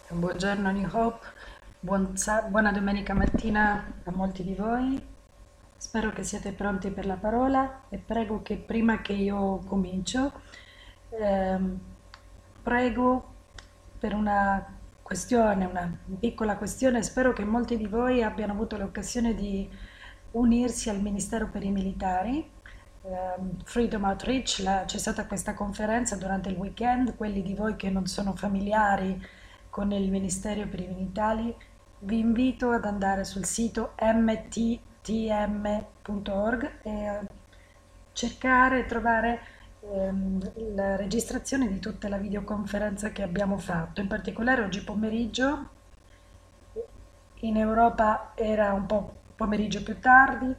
Buongiorno New Hope, buona domenica mattina a molti di voi. Spero che siate pronti per la parola e prego che prima che io comincio, ehm, prego per una piccola questione. Spero che molti di voi abbiano avuto l'occasione di unirsi al Ministero per i Militari. Freedom Outreach, c'è stata questa conferenza durante il weekend. Quelli di voi che non sono familiari con il Ministero per i Militari, vi invito ad andare sul sito mttm.org e cercare e trovare la registrazione di tutta la videoconferenza che abbiamo fatto. In particolare oggi pomeriggio, in Europa era un po' pomeriggio più tardi,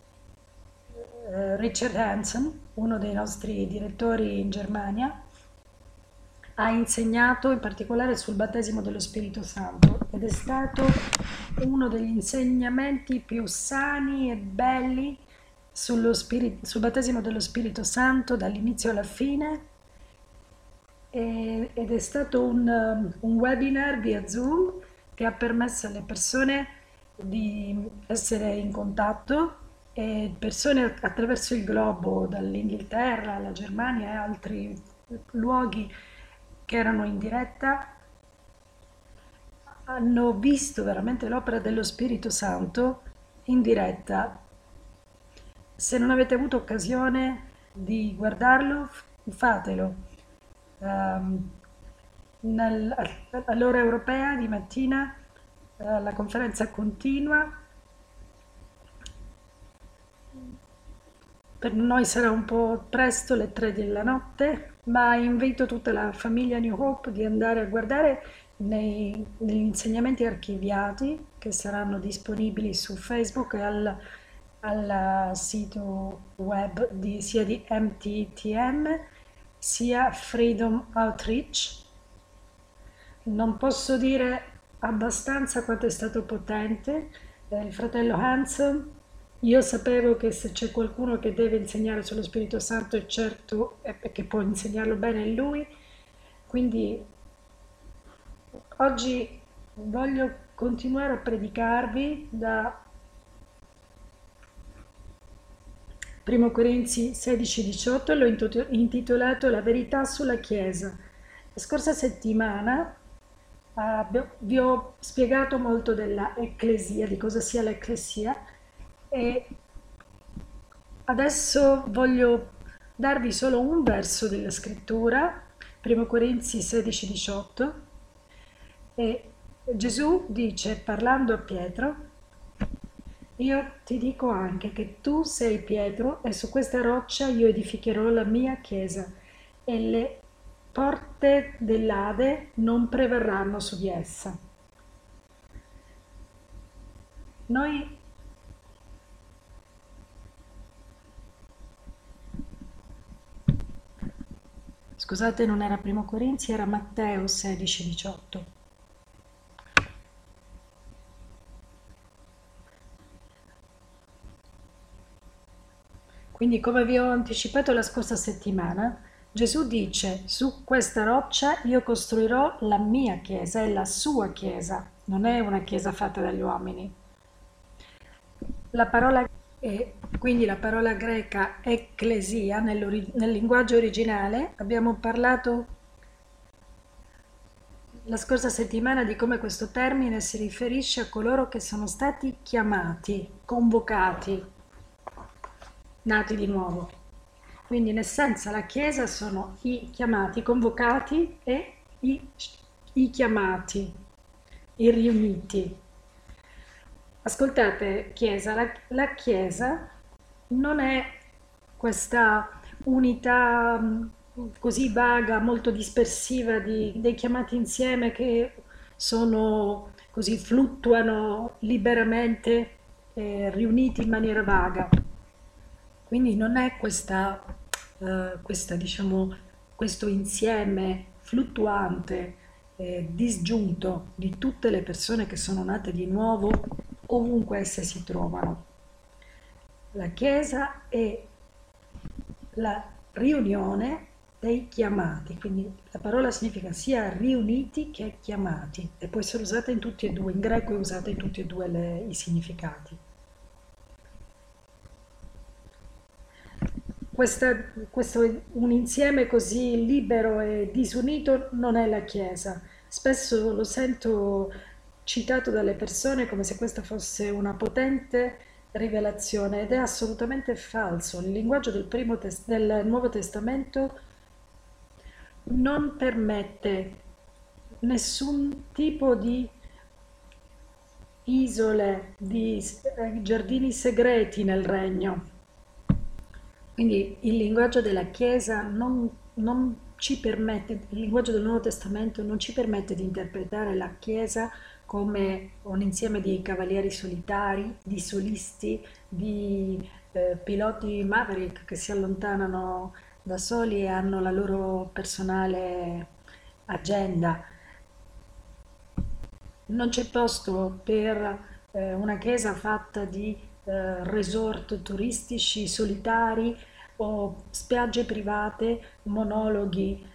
Richard Hansen, uno dei nostri direttori in Germania, ha insegnato in particolare sul battesimo dello Spirito Santo ed è stato uno degli insegnamenti più sani e belli sul battesimo dello Spirito Santo dall'inizio alla fine, ed è stato un webinar via Zoom che ha permesso alle persone di essere in contatto, e persone attraverso il globo, dall'Inghilterra alla Germania e altri luoghi che erano in diretta, hanno visto veramente l'opera dello Spirito Santo in diretta. Se non avete avuto occasione di guardarlo, fatelo. Ehm, All'ora europea di mattina la conferenza continua. Per noi sarà un po' presto, le 3 della notte, ma invito tutta la famiglia New Hope di andare a guardare negli insegnamenti archiviati che saranno disponibili su Facebook e al sito web sia di MTTM sia Freedom Outreach. Non posso dire abbastanza quanto è stato potente. Il fratello Hanson, io sapevo che se c'è qualcuno che deve insegnare sullo Spirito Santo, è certo che può insegnarlo bene è lui. Quindi oggi voglio continuare a predicarvi da 1 Corinzi 16-18, l'ho intitolato La verità sulla Chiesa. La scorsa settimana vi ho spiegato molto della Ecclesia, di cosa sia l'Ecclesia, e adesso voglio darvi solo un verso della scrittura, 1 Corinzi 16-18, e Gesù dice, parlando a Pietro: io ti dico anche che tu sei Pietro e su questa roccia io edificherò la mia chiesa e le porte dell'Ade non prevarranno su di essa. Noi, scusate, non era Primo Corinzi, era Matteo 16-18. Quindi, come vi ho anticipato la scorsa settimana, Gesù dice: su questa roccia io costruirò la mia chiesa, è la sua chiesa, non è una chiesa fatta dagli uomini. La parola, quindi la parola greca ecclesia nel linguaggio originale, abbiamo parlato la scorsa settimana di come questo termine si riferisce a coloro che sono stati chiamati, convocati, nati di nuovo. Quindi in essenza la Chiesa sono i chiamati, i convocati e i chiamati, i riuniti. Ascoltate, Chiesa, la Chiesa non è questa unità così vaga, molto dispersiva dei chiamati insieme che sono così, fluttuano liberamente, riuniti in maniera vaga. Quindi non è diciamo, questo insieme fluttuante, disgiunto di tutte le persone che sono nate di nuovo ovunque esse si trovano. La Chiesa è la riunione dei chiamati, quindi la parola significa sia riuniti che chiamati e può essere usata in tutti e due, in greco è usata in tutti e due i significati. Questo un insieme così libero e disunito non è la Chiesa. Spesso lo sento citato dalle persone come se questa fosse una potente rivelazione ed è assolutamente falso. Il linguaggio del Nuovo Testamento non permette nessun tipo di isole, di giardini segreti nel regno. Quindi il linguaggio della Chiesa non ci permette, il linguaggio del Nuovo Testamento non ci permette di interpretare la Chiesa come un insieme di cavalieri solitari, di solisti, di piloti Maverick che si allontanano da soli e hanno la loro personale agenda. Non c'è posto per una chiesa fatta di resort turistici solitari o spiagge private, monologhi,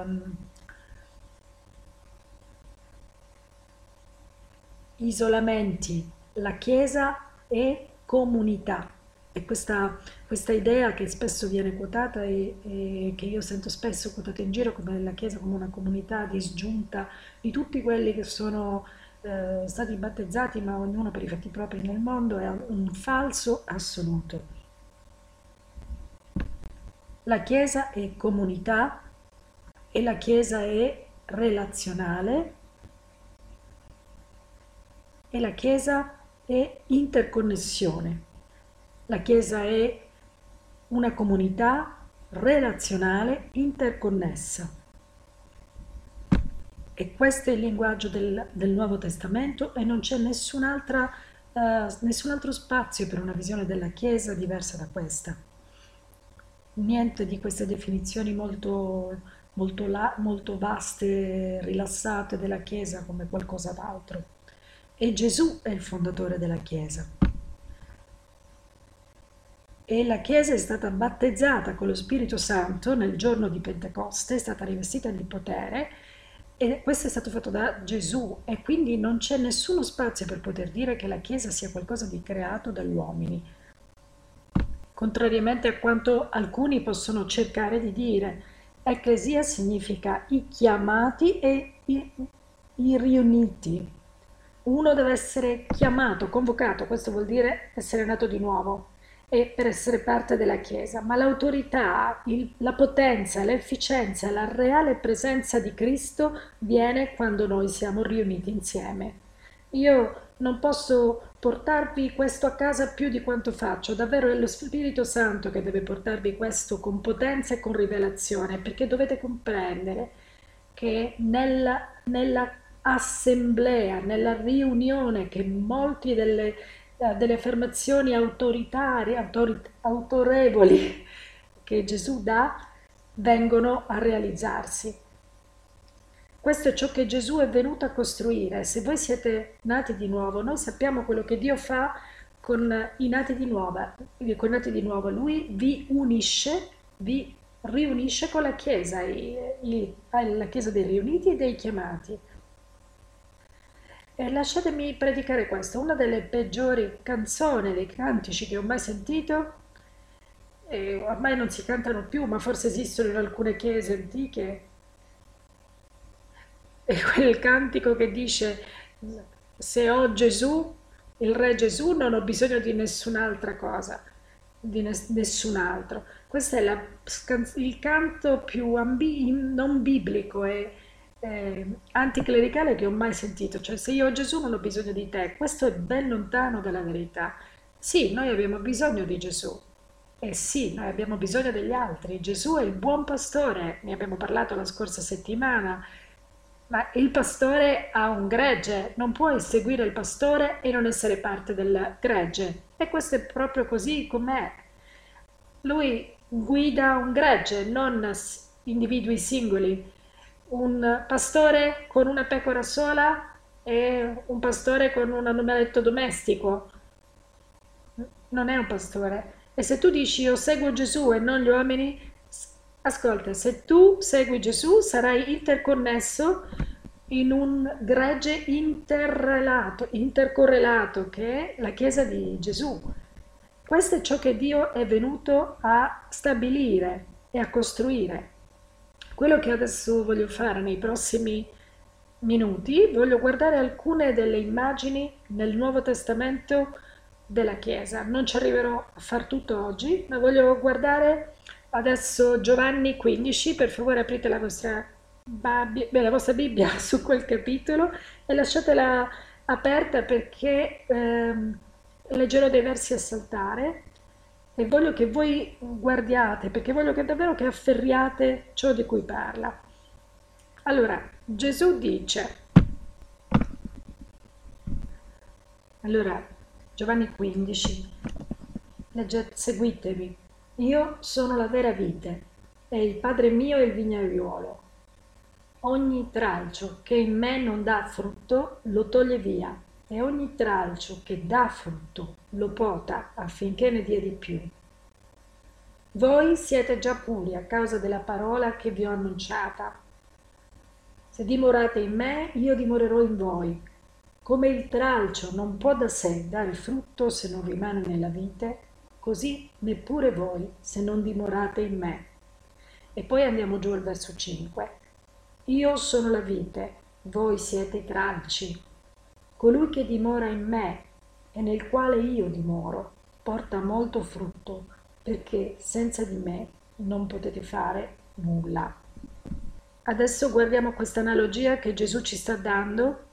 isolamenti. La chiesa è comunità e questa idea che spesso viene quotata e che io sento spesso quotata in giro come la chiesa come una comunità disgiunta di tutti quelli che sono stati battezzati, ma ognuno per i fatti propri nel mondo, è un falso assoluto. La Chiesa è comunità e la Chiesa è relazionale e la Chiesa è interconnessione. La Chiesa è una comunità relazionale interconnessa. E questo è il linguaggio del Nuovo Testamento e non c'è nessun altro spazio per una visione della Chiesa diversa da questa. Niente di queste definizioni molto vaste, rilassate della Chiesa come qualcosa d'altro. E Gesù è il fondatore della Chiesa. E la Chiesa è stata battezzata con lo Spirito Santo nel giorno di Pentecoste, è stata rivestita di potere e questo è stato fatto da Gesù e quindi non c'è nessuno spazio per poter dire che la Chiesa sia qualcosa di creato dagli uomini, contrariamente a quanto alcuni possono cercare di dire. Ecclesia significa i chiamati e i riuniti. Uno deve essere chiamato, convocato, questo vuol dire essere nato di nuovo e per essere parte della Chiesa, ma l'autorità, la potenza, l'efficienza, la reale presenza di Cristo viene quando noi siamo riuniti insieme. Io non posso portarvi questo a casa più di quanto faccio, davvero è lo Spirito Santo che deve portarvi questo con potenza e con rivelazione, perché dovete comprendere che nella assemblea, nella riunione che molti delle affermazioni autoritarie, autorevoli che Gesù dà, vengono a realizzarsi. Questo è ciò che Gesù è venuto a costruire. Se voi siete nati di nuovo, noi sappiamo quello che Dio fa con i nati di nuovo. Lui vi unisce, vi riunisce con la Chiesa, la Chiesa dei riuniti e dei chiamati. E lasciatemi predicare questo, una delle peggiori canzoni dei cantici che ho mai sentito, e ormai non si cantano più, ma forse esistono in alcune chiese antiche, è quel cantico che dice: se ho Gesù, il Re Gesù, non ho bisogno di nessun'altra cosa, di nessun altro. Questo è il canto più non biblico e anticlericale che ho mai sentito. Cioè, se io ho Gesù non ho bisogno di te. Questo è ben lontano dalla verità. Sì, noi abbiamo bisogno di Gesù. E sì, noi abbiamo bisogno degli altri. Gesù è il buon pastore, ne abbiamo parlato la scorsa settimana. Ma il pastore ha un gregge, non puoi seguire il pastore e non essere parte del gregge. E questo è proprio così com'è. Lui guida un gregge, non individui singoli. Un pastore con una pecora sola e un pastore con un animaletto domestico. Non è un pastore. E se tu dici io seguo Gesù e non gli uomini, Ascolta, se tu segui Gesù sarai interconnesso in un gregge intercorrelato che è la Chiesa di Gesù. Questo è ciò che Dio è venuto a stabilire e a costruire. Quello che adesso voglio fare nei prossimi minuti, voglio guardare alcune delle immagini nel Nuovo Testamento della Chiesa. Non ci arriverò a far tutto oggi, ma voglio guardare adesso Giovanni 15. Per favore aprite la vostra Bibbia su quel capitolo e lasciatela aperta perché leggerò dei versi a saltare e voglio che voi guardiate, perché voglio che davvero che afferriate ciò di cui parla. Allora, Gesù dice, allora, Giovanni 15, seguitemi, io sono la vera vite e il Padre mio è il vignaiuolo. Ogni tralcio che in me non dà frutto lo toglie via e ogni tralcio che dà frutto lo pota affinché ne dia di più. Voi siete già puri a causa della parola che vi ho annunciata. Se dimorate in me, io dimorerò in voi. Come il tralcio non può da sé dare frutto se non rimane nella vite, così neppure voi se non dimorate in me. E poi andiamo giù al verso 5. Io sono la vite, voi siete i tralci. Colui che dimora in me e nel quale io dimoro porta molto frutto, perché senza di me non potete fare nulla. Adesso guardiamo questa analogia che Gesù ci sta dando.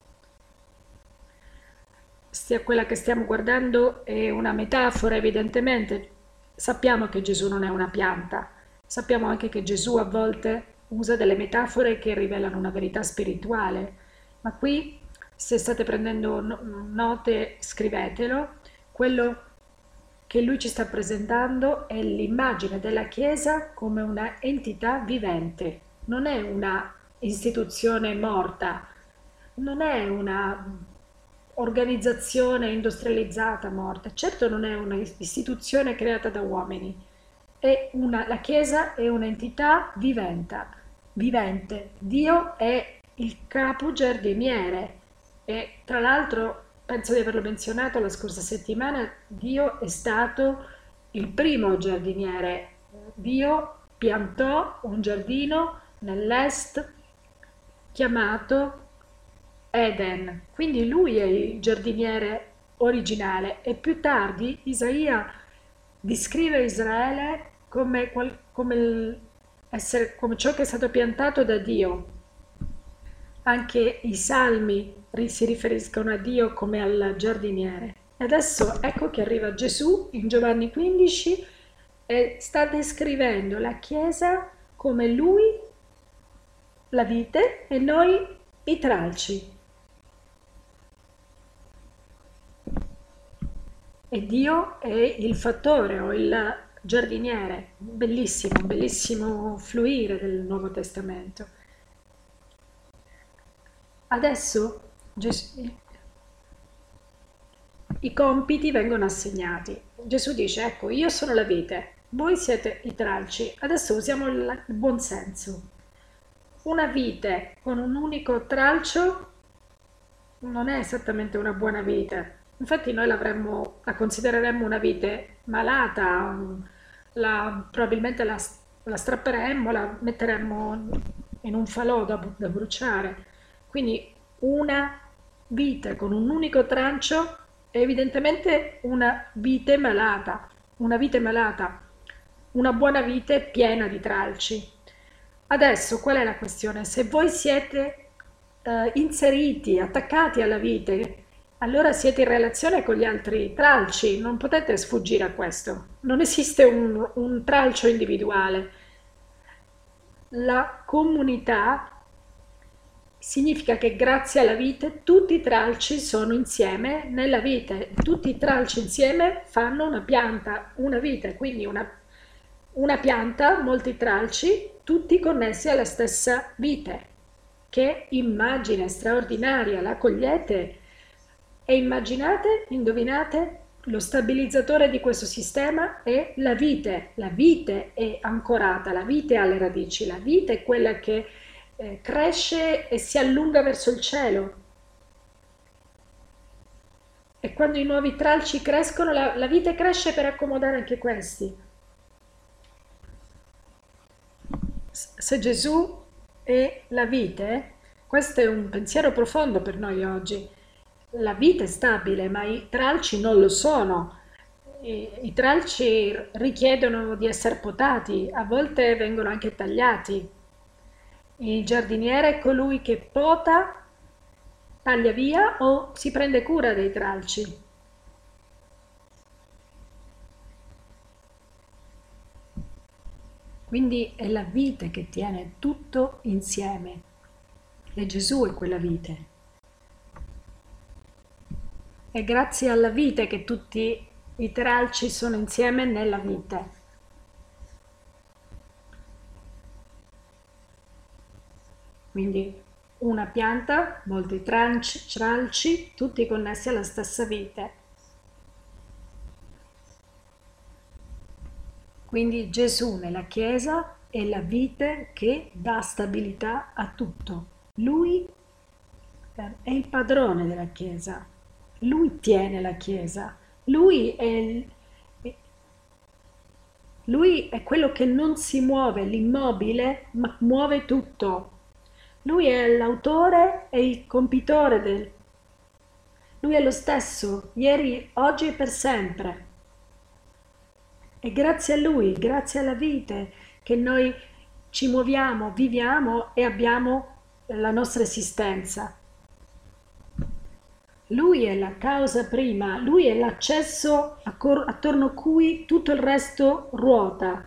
Quella che stiamo guardando è una metafora, evidentemente. Sappiamo che Gesù non è una pianta, sappiamo anche che Gesù a volte usa delle metafore che rivelano una verità spirituale, ma qui, se state prendendo note, scrivetelo. Quello che lui ci sta presentando è l'immagine della Chiesa come una entità vivente, non è una istituzione morta, non è una organizzazione industrializzata morta, certo non è una istituzione creata da uomini, la Chiesa è un'entità vivente. Dio è il capo giardiniere e tra l'altro penso di averlo menzionato la scorsa settimana, Dio è stato il primo giardiniere. Dio piantò un giardino nell'est chiamato Eden, quindi lui è il giardiniere originale e più tardi Isaia descrive Israele come ciò che è stato piantato da Dio. Anche i salmi si riferiscono a Dio come al giardiniere. E adesso ecco che arriva Gesù in Giovanni 15 e sta descrivendo la Chiesa come lui, la vite, e noi i tralci. E Dio è il fattore o il giardiniere. Bellissimo, bellissimo fluire del Nuovo Testamento. Adesso i compiti vengono assegnati. Gesù dice, ecco, io sono la vite, voi siete i tralci. Adesso usiamo il buon senso. Una vite con un unico tralcio non è esattamente una buona vite. Infatti noi la considereremmo una vite malata, probabilmente la strapperemmo, la metteremmo in un falò da bruciare. Quindi una vite con un unico trancio è evidentemente una vite malata, una buona vite piena di tralci. Adesso qual è la questione? Se voi siete inseriti, attaccati alla vite, allora siete in relazione con gli altri tralci, non potete sfuggire a questo. Non esiste un tralcio individuale. La comunità significa che grazie alla vite tutti i tralci sono insieme nella vite, tutti i tralci insieme fanno una pianta, una vite, quindi una pianta, molti tralci, tutti connessi alla stessa vite. Che immagine straordinaria, la cogliete? E immaginate, indovinate, Lo stabilizzatore di questo sistema è la vite. La vite è ancorata, la vite ha le radici, la vite è quella che cresce e si allunga verso il cielo. E quando i nuovi tralci crescono, la vite cresce per accomodare anche questi. Se Gesù è la vite, questo è un pensiero profondo per noi oggi. La vite è stabile, ma i tralci non lo sono. I tralci richiedono di essere potati, a volte vengono anche tagliati. Il giardiniere è colui che pota, taglia via o si prende cura dei tralci. Quindi è la vite che tiene tutto insieme e Gesù è quella vite. È grazie alla vite che tutti i tralci sono insieme nella vite. Quindi una pianta, molti tralci, tutti connessi alla stessa vite. Quindi Gesù nella Chiesa è la vite che dà stabilità a tutto. Lui è il padrone della Chiesa, lui tiene la Chiesa, lui è quello che non si muove, l'immobile, ma muove tutto. Lui è l'autore e il compitore del... Lui è lo stesso, ieri, oggi e per sempre. È grazie a Lui, grazie alla vite, che noi ci muoviamo, viviamo e abbiamo la nostra esistenza. Lui è la causa prima, Lui è l'accesso attorno a cui tutto il resto ruota.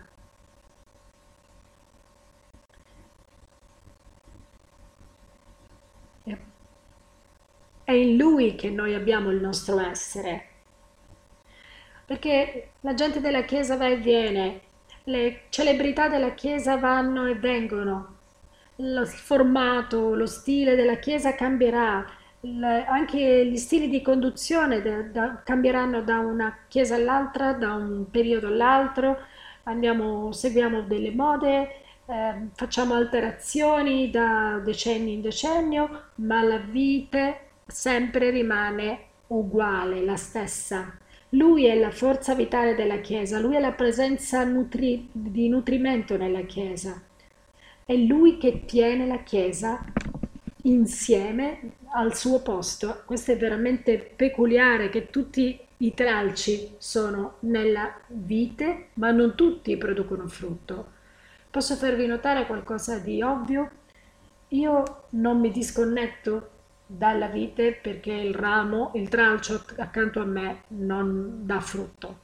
È in Lui che noi abbiamo il nostro essere. Perché la gente della Chiesa va e viene, le celebrità della Chiesa vanno e vengono, il formato, lo stile della Chiesa cambierà, anche gli stili di conduzione cambieranno da una Chiesa all'altra, da un periodo all'altro, seguiamo delle mode, facciamo alterazioni da decennio in decennio, ma la vite sempre rimane uguale, la stessa. Lui è la forza vitale della Chiesa, lui è la presenza di nutrimento nella Chiesa. È lui che tiene la Chiesa insieme al suo posto. Questo è veramente peculiare, che tutti i tralci sono nella vite, ma non tutti producono frutto. Posso farvi notare qualcosa di ovvio? Io non mi disconnetto dalla vite perché il ramo, il tralcio accanto a me non dà frutto.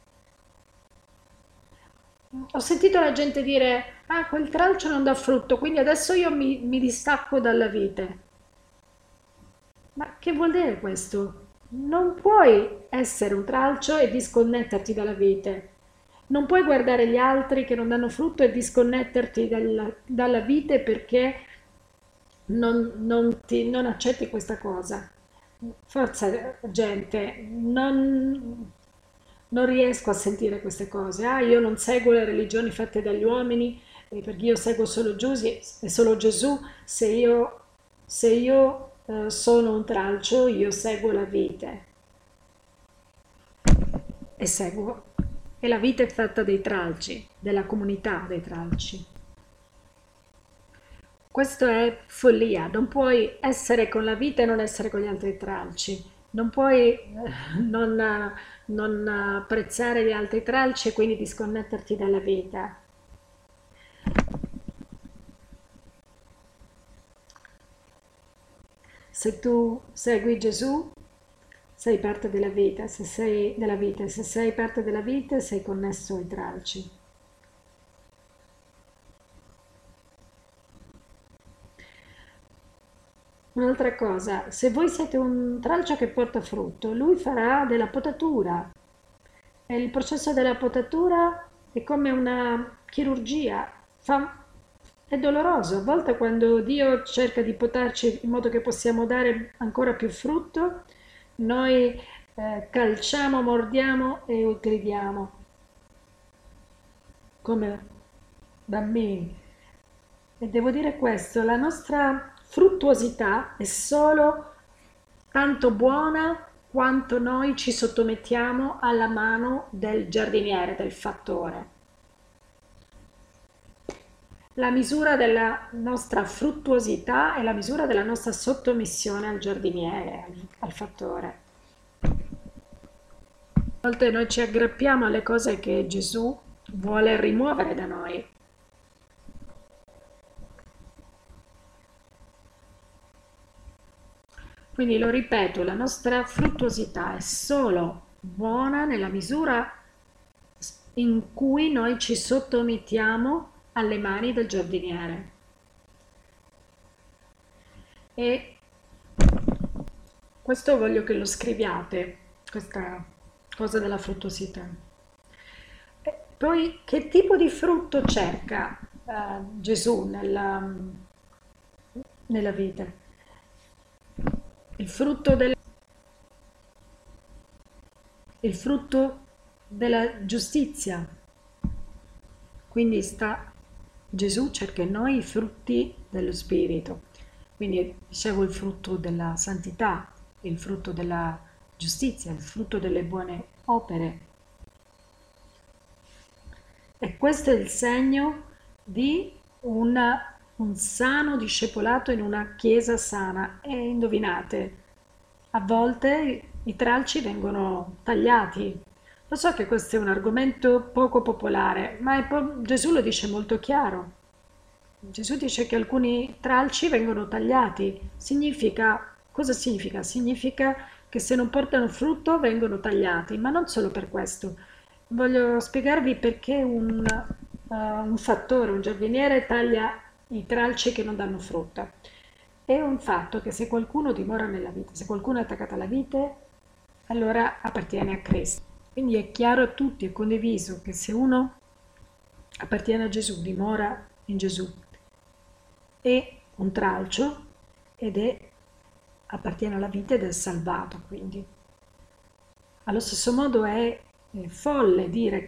Ho sentito la gente dire, ah, quel tralcio non dà frutto, quindi adesso io mi distacco dalla vite. Ma che vuol dire questo? Non puoi essere un tralcio e disconnetterti dalla vite. Non puoi guardare gli altri che non danno frutto e disconnetterti dalla vite perché non accetti questa cosa. Forza, gente, non riesco a sentire queste cose. Ah, io non seguo le religioni fatte dagli uomini perché io seguo solo Gesù, e solo Gesù. Se io sono un tralcio, io seguo la vite e seguo. E la vita è fatta dei tralci, della comunità dei tralci. Questo è follia, non puoi essere con la vita e non essere con gli altri tralci, non puoi non apprezzare gli altri tralci e quindi disconnetterti dalla vita. Se tu segui Gesù, sei parte della vita, se sei parte della vita, sei connesso ai tralci. Un'altra cosa, se voi siete un tralcio che porta frutto, lui farà della potatura. E il processo della potatura è come una chirurgia, è doloroso. A volte quando Dio cerca di potarci in modo che possiamo dare ancora più frutto, noi calciamo, mordiamo e gridiamo come bambini. E devo dire questo, la nostra fruttuosità è solo tanto buona quanto noi ci sottomettiamo alla mano del giardiniere, del fattore. La misura della nostra fruttuosità è la misura della nostra sottomissione al giardiniere, al fattore. A volte noi ci aggrappiamo alle cose che Gesù vuole rimuovere da noi. Quindi lo ripeto, la nostra fruttuosità è solo buona nella misura in cui noi ci sottomettiamo alle mani del giardiniere. E questo voglio che lo scriviate, questa cosa della fruttuosità. E poi che tipo di frutto cerca Gesù nella vita? Il frutto il frutto della giustizia. Quindi Gesù cerca in noi i frutti dello Spirito. Quindi dicevo il frutto della santità, il frutto della giustizia, il frutto delle buone opere. E questo è il segno di un sano discepolato in una chiesa sana. E indovinate, a volte i tralci vengono tagliati. Lo so che questo è un argomento poco popolare, ma Gesù lo dice molto chiaro. Gesù dice che alcuni tralci vengono tagliati. Cosa significa? Significa che se non portano frutto vengono tagliati, ma non solo per questo. Voglio spiegarvi perché un fattore, un giardiniere taglia i tralci che non danno frutta. È un fatto che se qualcuno dimora nella vite, se qualcuno è attaccato alla vite, allora appartiene a Cristo. Quindi è chiaro a tutti, è condiviso che se uno appartiene a Gesù, dimora in Gesù, è un tralcio appartiene alla vita ed è salvato, quindi. Allo stesso modo è folle dire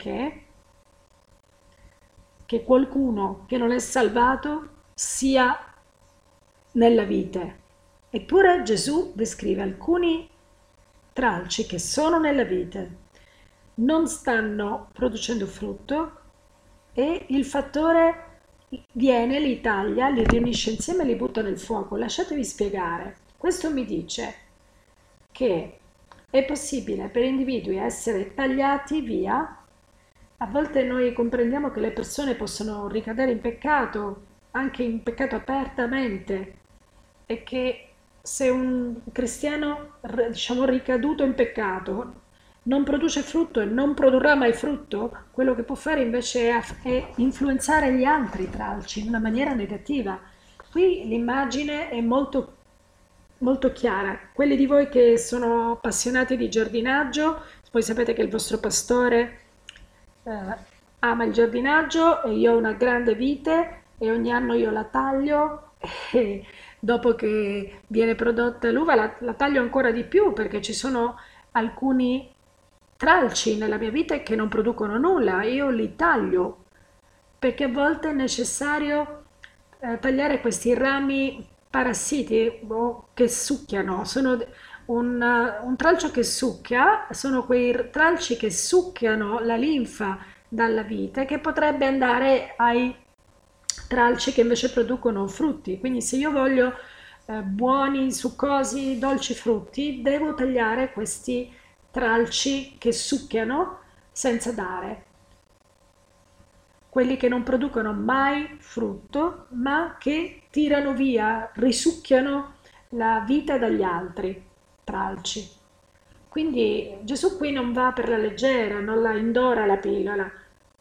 che qualcuno che non è salvato sia nella vite. Eppure Gesù descrive alcuni tralci che sono nella vite, non stanno producendo frutto e il fattore viene, li taglia, li riunisce insieme e li butta nel fuoco. Lasciatevi spiegare. Questo mi dice che è possibile per individui essere tagliati via. A volte noi comprendiamo che le persone possono ricadere in peccato, anche in peccato apertamente, e che se un cristiano, diciamo, ricaduto in peccato non produce frutto e non produrrà mai frutto, quello che può fare invece è influenzare gli altri tralci in una maniera negativa. Qui l'immagine è molto, molto chiara. Quelli di voi che sono appassionati di giardinaggio, poi sapete che il vostro pastore ama il giardinaggio e io ho una grande vite e ogni anno io la taglio e dopo che viene prodotta l'uva la taglio ancora di più perché ci sono alcuni tralci nella mia vita che non producono nulla, io li taglio perché a volte è necessario tagliare questi rami parassiti o che succhiano. Un tralcio che succhia, sono quei tralci che succhiano la linfa dalla vite che potrebbe andare ai tralci che invece producono frutti. Quindi se io voglio buoni, succosi, dolci frutti, devo tagliare questi tralci che succhiano senza dare, quelli che non producono mai frutto, ma che tirano via, risucchiano la vita dagli altri tralci. Quindi Gesù qui non va per la leggera, non la indora la pillola.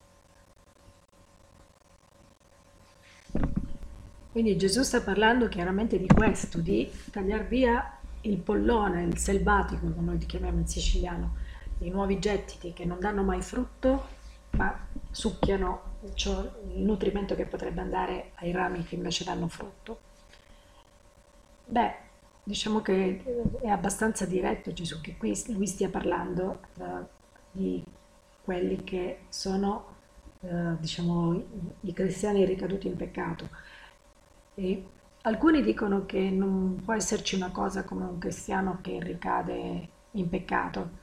Quindi Gesù sta parlando chiaramente di questo, di tagliare via il pollone, il selvatico, come noi li chiamiamo in siciliano, i nuovi gettiti che non danno mai frutto, ma succhiano il nutrimento che potrebbe andare ai rami che invece danno frutto. Beh, diciamo che è abbastanza diretto Gesù, che qui lui stia parlando di quelli che sono, diciamo, i cristiani ricaduti in peccato. E alcuni dicono che non può esserci una cosa come un cristiano che ricade in peccato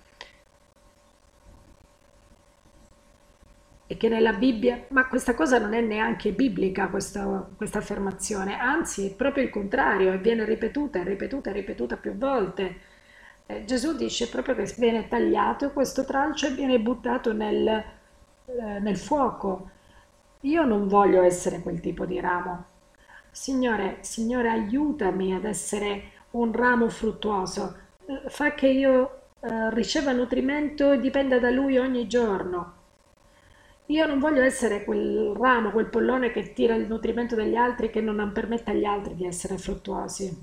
e che nella Bibbia, ma questa cosa non è neanche biblica, questa affermazione, anzi è proprio il contrario e viene ripetuta e ripetuta e ripetuta più volte. Gesù dice proprio che viene tagliato questo tralcio e viene buttato nel fuoco. Io non voglio essere quel tipo di ramo. Signore, Signore, aiutami ad essere un ramo fruttuoso. Fa che io riceva nutrimento e dipenda da Lui ogni giorno. Io non voglio essere quel ramo, quel pollone che tira il nutrimento dagli altri e che non permette agli altri di essere fruttuosi.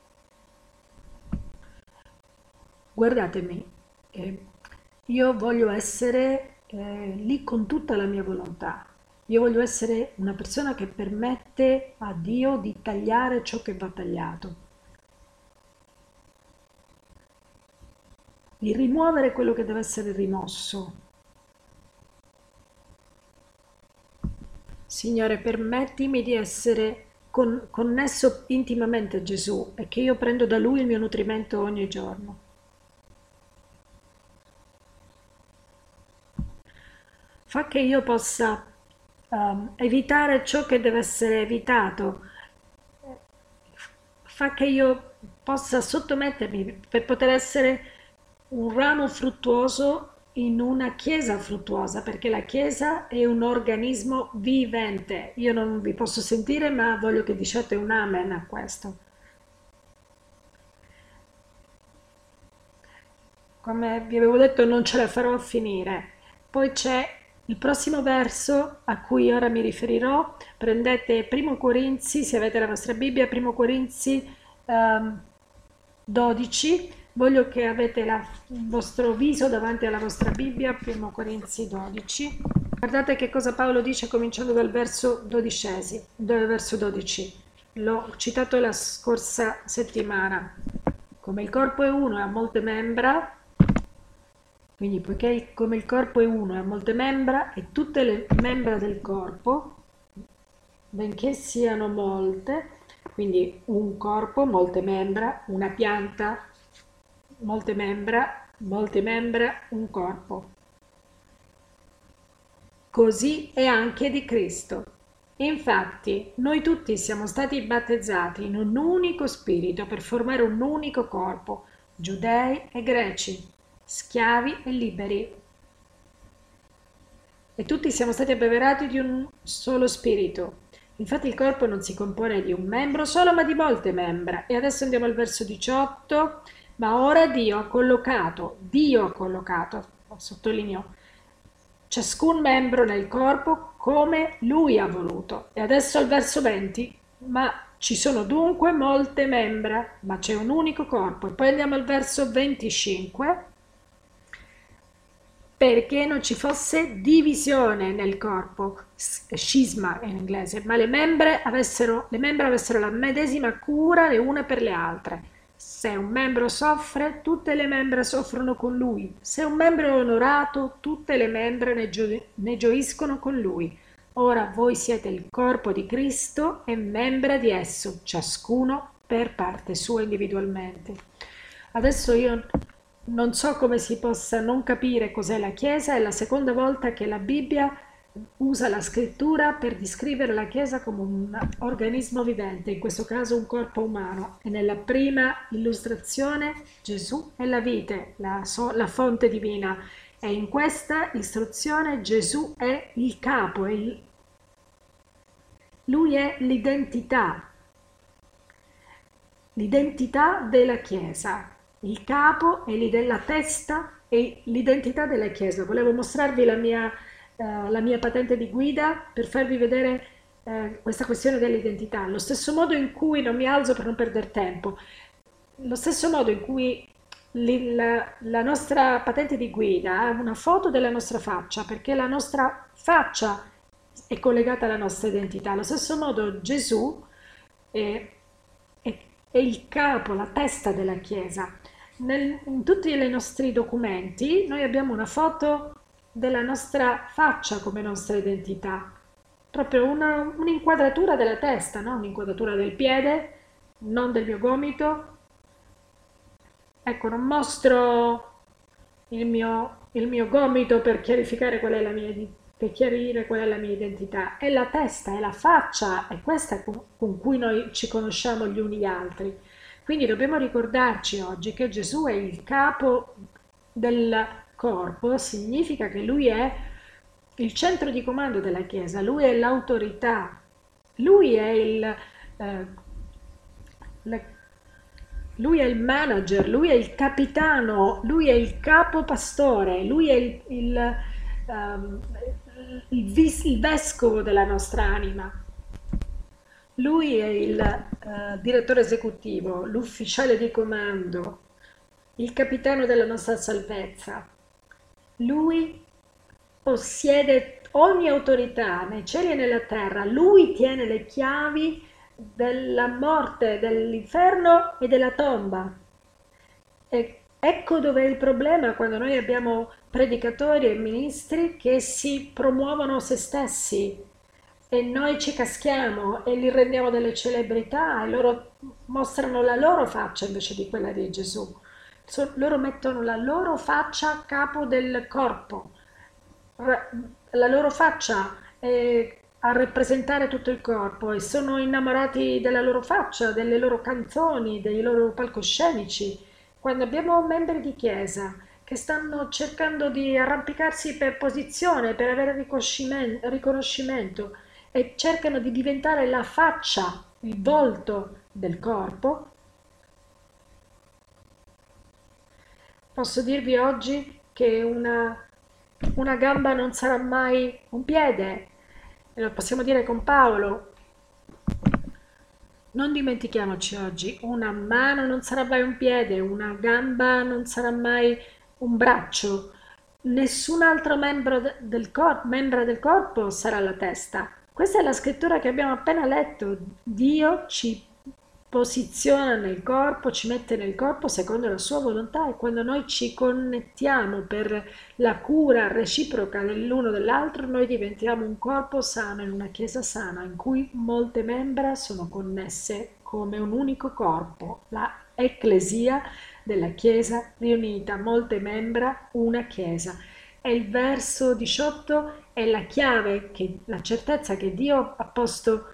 Guardatemi, io voglio essere lì con tutta la mia volontà. Io voglio essere una persona che permette a Dio di tagliare ciò che va tagliato, di rimuovere quello che deve essere rimosso. Signore, permettimi di essere connesso intimamente a Gesù e che io prendo da Lui il mio nutrimento ogni giorno. Fa che io possa evitare ciò che deve essere evitato, fa che io possa sottomettermi per poter essere un ramo fruttuoso in una chiesa fruttuosa, perché la chiesa è un organismo vivente. Io non vi posso sentire, ma voglio che diciate un amen a questo. Come vi avevo detto, non ce la farò a finire. Poi c'è il prossimo verso a cui ora mi riferirò. Prendete Primo Corinzi, se avete la vostra Bibbia, Primo Corinzi 12. Voglio che avete il vostro viso davanti alla vostra Bibbia, Primo Corinzi 12. Guardate che cosa Paolo dice cominciando dal verso 12, verso 12. L'ho citato la scorsa settimana. Come il corpo è uno e ha molte membra, quindi poiché come il corpo è uno e ha molte membra e tutte le membra del corpo, benché siano molte, quindi un corpo, molte membra, una pianta, molte membra, un corpo. Così è anche di Cristo. Infatti, noi tutti siamo stati battezzati in un unico spirito per formare un unico corpo, giudei e greci, schiavi e liberi. E tutti siamo stati abbeverati di un solo spirito. Infatti il corpo non si compone di un membro solo, ma di molte membra. E adesso andiamo al verso 18. Ma ora Dio ha collocato, sottolineo, ciascun membro nel corpo come lui ha voluto. E adesso al verso 20, ma ci sono dunque molte membra, ma c'è un unico corpo. E poi andiamo al verso 25, perché non ci fosse divisione nel corpo, scisma in inglese, ma le membra avessero la medesima cura le une per le altre. Se un membro soffre, tutte le membra soffrono con lui. Se un membro è onorato, tutte le membra ne gioiscono con lui. Ora voi siete il corpo di Cristo e membra di esso, ciascuno per parte sua individualmente. Adesso io non so come si possa non capire cos'è la Chiesa, è la seconda volta che la Bibbia usa la scrittura per descrivere la Chiesa come un organismo vivente, in questo caso un corpo umano. E nella prima illustrazione Gesù è la vite, la fonte divina. E in questa istruzione Gesù è il capo, lui è l'identità della Chiesa. Il capo è la testa e l'identità della Chiesa. Volevo mostrarvi la mia patente di guida per farvi vedere questa questione dell'identità. Lo stesso modo in cui non mi alzo per non perdere tempo, lo stesso modo in cui la nostra patente di guida ha una foto della nostra faccia, perché la nostra faccia è collegata alla nostra identità. Allo stesso modo Gesù è è il capo, la testa della Chiesa. In tutti i nostri documenti noi abbiamo una foto della nostra faccia come nostra identità, proprio un'inquadratura della testa, no? Un'inquadratura del piede, non del mio gomito. Ecco, non mostro il mio gomito per chiarificare qual è la mia, per chiarire qual è la mia identità. È la testa, è la faccia, è questa con cui noi ci conosciamo gli uni gli altri. Quindi dobbiamo ricordarci oggi che Gesù è il capo del corpo, significa che lui è il centro di comando della Chiesa, lui è l'autorità, lui è eh, la- lui è il manager, lui è il capitano, lui è il capo pastore, lui è ehm, il vescovo della nostra anima. Lui è il direttore esecutivo, l'ufficiale di comando, il capitano della nostra salvezza. Lui possiede ogni autorità nei cieli e nella terra. Lui tiene le chiavi della morte, dell'inferno e della tomba. E ecco dov'è il problema quando noi abbiamo predicatori e ministri che si promuovono se stessi e noi ci caschiamo e li rendiamo delle celebrità e loro mostrano la loro faccia invece di quella di Gesù. Loro mettono la loro faccia a capo del corpo, la loro faccia è a rappresentare tutto il corpo e sono innamorati della loro faccia, delle loro canzoni, dei loro palcoscenici. Quando abbiamo membri di chiesa che stanno cercando di arrampicarsi per posizione, per avere riconoscimento e cercano di diventare la faccia, il volto del corpo, posso dirvi oggi che una gamba non sarà mai un piede, e lo possiamo dire con Paolo. Non dimentichiamoci oggi, una mano non sarà mai un piede, una gamba non sarà mai un braccio, nessun altro membro del corpo sarà la testa. Questa è la scrittura che abbiamo appena letto. Dio ci posiziona nel corpo, ci mette nel corpo secondo la sua volontà e quando noi ci connettiamo per la cura reciproca dell'uno dell'altro, noi diventiamo un corpo sano in una chiesa sana in cui molte membra sono connesse come un unico corpo, la ecclesia della chiesa riunita, molte membra, una chiesa. E il verso 18 è la chiave, la certezza che Dio ha posto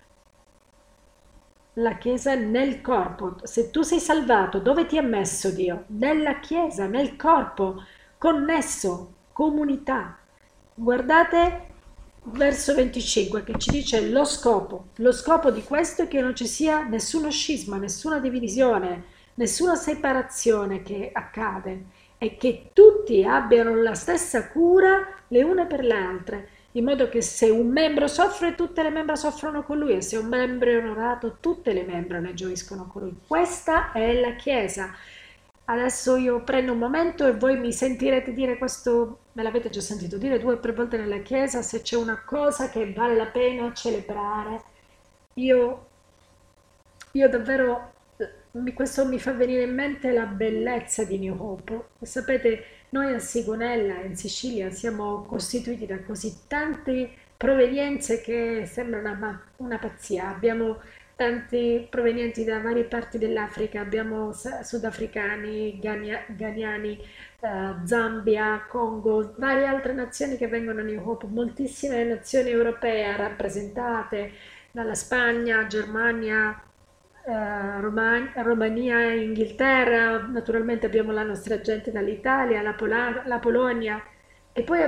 la Chiesa nel corpo. Se tu sei salvato, dove ti ha messo Dio? Nella Chiesa, nel corpo, connesso, comunità. Guardate verso 25 che ci dice lo scopo. Lo scopo di questo è che non ci sia nessuno scisma, nessuna divisione, nessuna separazione che accade e che tutti abbiano la stessa cura le une per le altre in modo che se un membro soffre, tutte le membra soffrono con lui, e se un membro è onorato, tutte le membra ne gioiscono con lui. Questa è la Chiesa. Adesso io prendo un momento e voi mi sentirete dire questo, me l'avete già sentito dire 2 o 3 volte nella Chiesa, se c'è una cosa che vale la pena celebrare. Io, io davvero, questo mi fa venire in mente la bellezza di New Hope. Sapete, noi a Sigonella, in Sicilia, siamo costituiti da così tante provenienze che sembra una pazzia. Abbiamo tanti provenienti da varie parti dell'Africa, abbiamo sudafricani, ghaniani, Zambia, Congo, varie altre nazioni che vengono a New Hope, moltissime nazioni europee rappresentate dalla Spagna, Germania, Romania e Inghilterra, naturalmente abbiamo la nostra gente dall'Italia, la Polonia e poi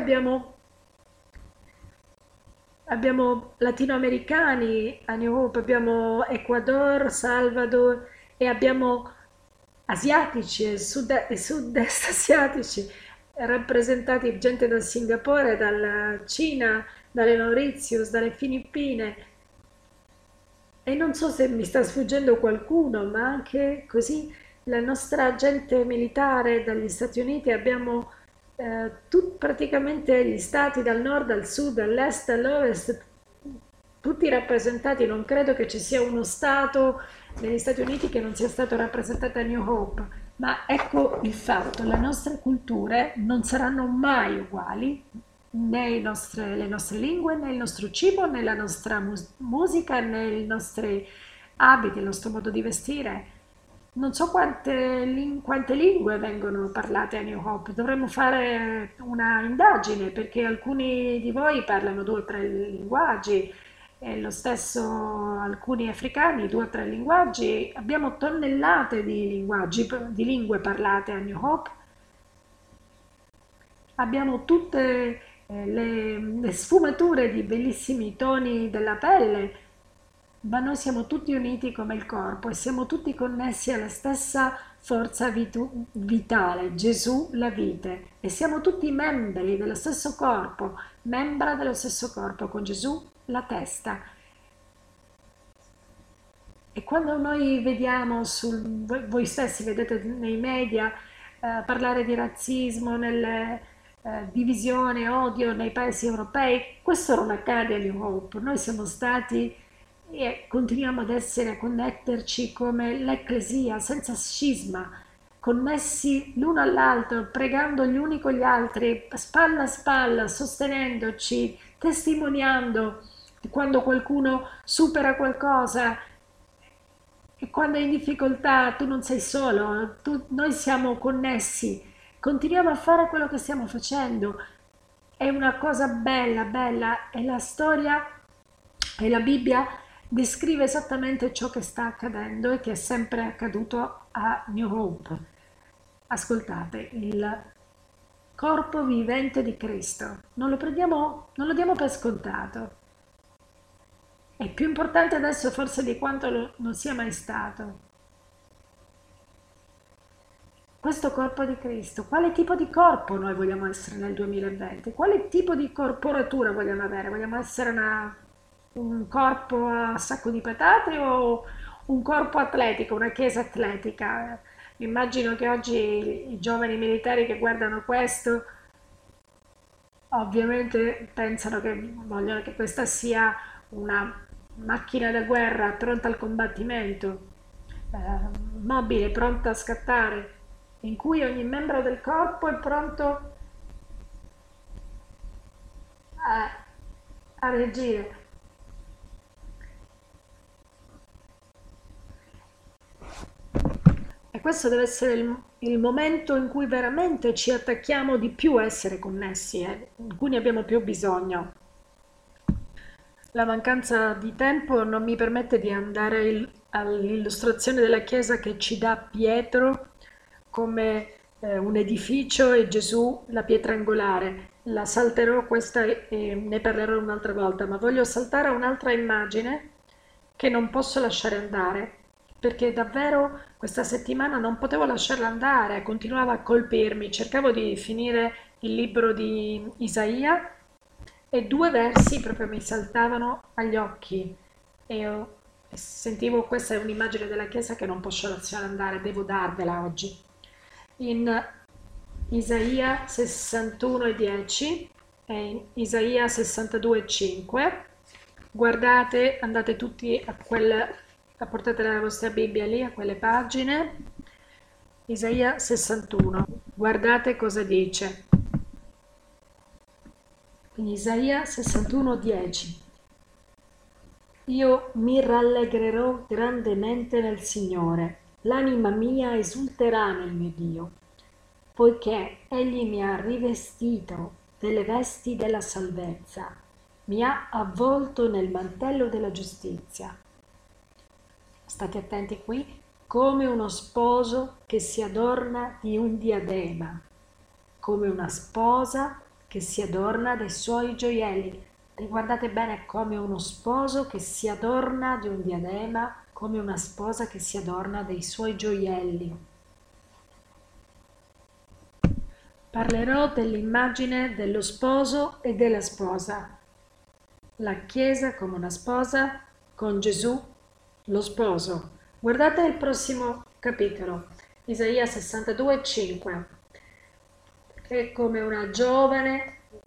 abbiamo latinoamericani a New Hope, abbiamo Ecuador, Salvador e abbiamo asiatici e sud-est asiatici rappresentati gente da Singapore, dalla Cina, dalle Mauritius, dalle Filippine e non so se mi sta sfuggendo qualcuno, ma anche così la nostra gente militare dagli Stati Uniti abbiamo praticamente gli stati dal nord al sud, dall'est all'ovest, tutti rappresentati. Non credo che ci sia uno stato negli Stati Uniti che non sia stato rappresentato a New Hope, ma ecco il fatto, le nostre culture non saranno mai uguali, né le nostre lingue, né il nostro cibo, né la nostra musica, né i nostri abiti, il nostro modo di vestire. Non so quante lingue vengono parlate a New Hope, dovremmo fare una indagine perché alcuni di voi parlano 2 o 3 linguaggi e lo stesso alcuni africani 2 o 3 linguaggi. Abbiamo tonnellate di linguaggi, di lingue parlate a New Hope. Abbiamo tutte le sfumature di bellissimi toni della pelle, ma noi siamo tutti uniti come il corpo e siamo tutti connessi alla stessa forza vitale, Gesù la vite, e siamo tutti membri dello stesso corpo, membra dello stesso corpo, con Gesù la testa. E quando noi vediamo, voi stessi vedete nei media parlare di razzismo, nelle divisione, odio nei paesi europei, questo non accade a New Hope. Noi siamo stati e continuiamo ad essere, a connetterci come l'Ecclesia, senza scisma, connessi l'uno all'altro, pregando gli uni con gli altri, spalla a spalla, sostenendoci, testimoniando quando qualcuno supera qualcosa e quando è in difficoltà tu non sei solo, noi siamo connessi, continuiamo a fare quello che stiamo facendo. È una cosa bella, bella, e la storia e la Bibbia descrive esattamente ciò che sta accadendo e che è sempre accaduto a New Hope. Ascoltate, il corpo vivente di Cristo, non lo diamo per scontato. È più importante adesso forse di quanto non sia mai stato. Questo corpo di Cristo, quale tipo di corpo noi vogliamo essere nel 2020? Quale tipo di corporatura vogliamo avere? Vogliamo essere un corpo a sacco di patate o un corpo atletico, una chiesa atletica? Immagino che oggi i giovani militari che guardano questo ovviamente pensano che vogliono che questa sia una macchina da guerra pronta al combattimento, mobile, pronta a scattare, in cui ogni membro del corpo è pronto a, a reagire. E questo deve essere il momento in cui veramente ci attacchiamo di più a essere connessi, in cui ne abbiamo più bisogno. La mancanza di tempo non mi permette di andare all'illustrazione della chiesa che ci dà Pietro come un edificio e Gesù la pietra angolare. La salterò questa e ne parlerò un'altra volta, ma voglio saltare a un'altra immagine che non posso lasciare andare, perché davvero questa settimana non potevo lasciarla andare, continuava a colpirmi. Cercavo di finire il libro di Isaia e 2 versi proprio mi saltavano agli occhi e io sentivo, questa è un'immagine della Chiesa che non posso lasciare andare, devo darvela oggi. In Isaia 61,10 e in Isaia 62,5, guardate, andate tutti portate la vostra Bibbia lì, a quelle pagine. Isaia 61, guardate cosa dice. In Isaia 61,10. Io mi rallegrerò grandemente nel Signore, l'anima mia esulterà nel mio Dio, poiché Egli mi ha rivestito delle vesti della salvezza, mi ha avvolto nel mantello della giustizia. State attenti qui, come uno sposo che si adorna di un diadema, come una sposa che si adorna dei suoi gioielli. Guardate bene, come uno sposo che si adorna di un diadema, come una sposa che si adorna dei suoi gioielli. Parlerò dell'immagine dello sposo e della sposa. La Chiesa come una sposa, con Gesù lo sposo. Guardate il prossimo capitolo, Isaia 62,5. Che come un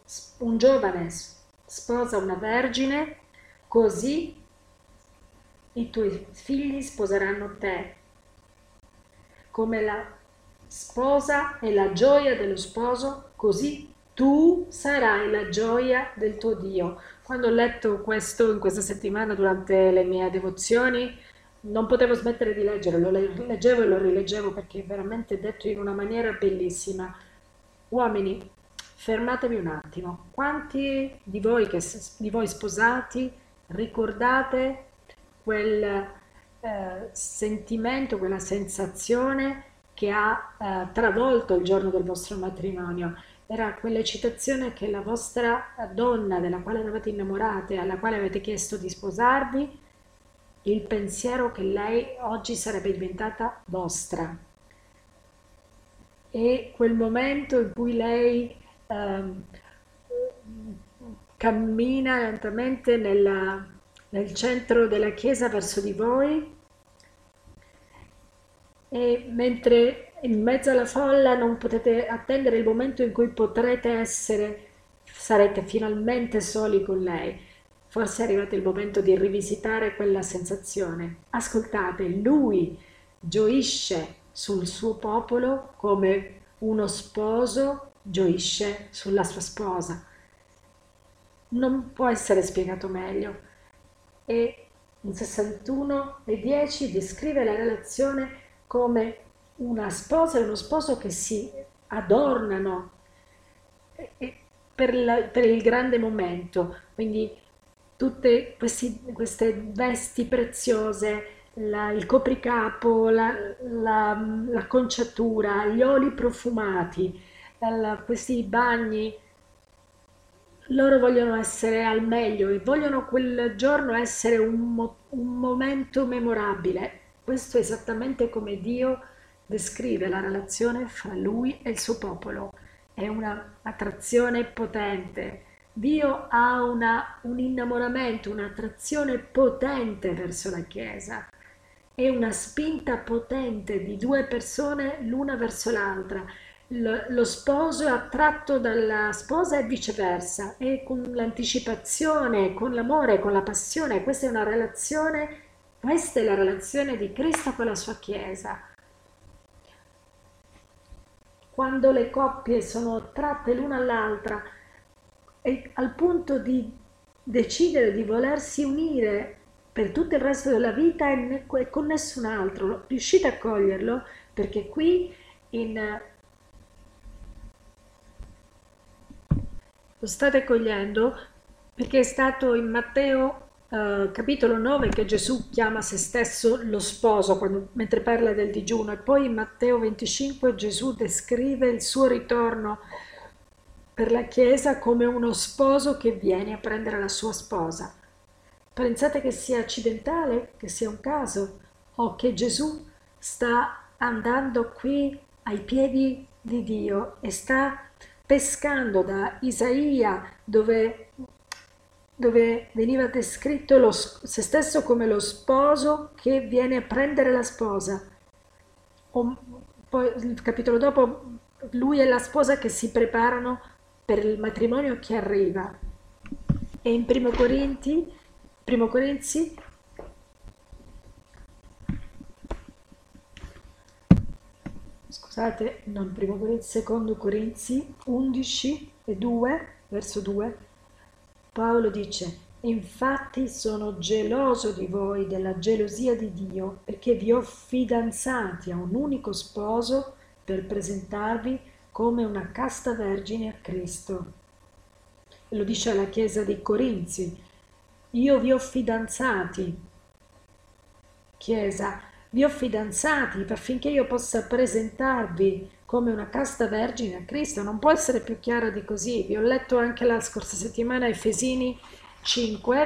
giovane sposa una vergine, così I tuoi figli sposeranno te, come la sposa è la gioia dello sposo, così tu sarai la gioia del tuo Dio. Quando ho letto questo in questa settimana durante le mie devozioni, non potevo smettere di leggerlo, lo leggevo e lo rileggevo perché è veramente detto in una maniera bellissima. Uomini, fermatevi un attimo. Quanti di voi, di voi sposati ricordate quel sentimento, quella sensazione che ha travolto il giorno del vostro matrimonio? Era quell'eccitazione che la vostra donna della quale eravate innamorate, alla quale avete chiesto di sposarvi, il pensiero che lei oggi sarebbe diventata vostra. E quel momento in cui lei ehm, cammina lentamente nel centro della chiesa verso di voi e mentre in mezzo alla folla non potete attendere il momento in cui sarete finalmente soli con lei. Forse è arrivato il momento di rivisitare quella sensazione. Ascoltate, lui gioisce sul suo popolo come uno sposo gioisce sulla sua sposa. Non può essere spiegato meglio. E in 61:10 descrive la relazione come una sposa e uno sposo che si adornano per il grande momento. Quindi tutte queste vesti preziose, il copricapo, l'acconciatura, gli oli profumati, questi bagni, loro vogliono essere al meglio e vogliono quel giorno essere un momento memorabile. Questo è esattamente come Dio descrive la relazione fra Lui e il suo popolo. È un'attrazione potente. Dio ha un innamoramento, un'attrazione potente verso la Chiesa. È una spinta potente di due persone l'una verso l'altra. Lo sposo è attratto dalla sposa e viceversa, e con l'anticipazione, con l'amore, con la passione. Questa è la relazione di Cristo con la sua Chiesa. Quando le coppie sono attratte l'una all'altra e al punto di decidere di volersi unire per tutto il resto della vita e con nessun altro, riuscite a coglierlo? Perché qui lo state cogliendo perché è stato in Matteo capitolo 9 che Gesù chiama se stesso lo sposo mentre parla del digiuno, e poi in Matteo 25 Gesù descrive il suo ritorno per la Chiesa come uno sposo che viene a prendere la sua sposa. Pensate che sia accidentale, che sia un caso, o che Gesù sta andando qui ai piedi di Dio e sta pescando da Isaia, dove veniva descritto se stesso come lo sposo che viene a prendere la sposa. Poi il capitolo dopo, lui e la sposa che si preparano per il matrimonio che arriva. E in Primo Corinzi, scusate, non Primo Corinzi, Secondo Corinzi 11:2, verso 2, Paolo dice: infatti sono geloso di voi della gelosia di Dio, perché vi ho fidanzati a un unico sposo per presentarvi come una casta vergine a Cristo. E lo dice alla chiesa di Corinzi: io vi ho fidanzati, Chiesa, vi ho fidanzati affinché io possa presentarvi come una casta vergine a Cristo. Non può essere più chiara di così. Vi ho letto anche la scorsa settimana Efesini 5,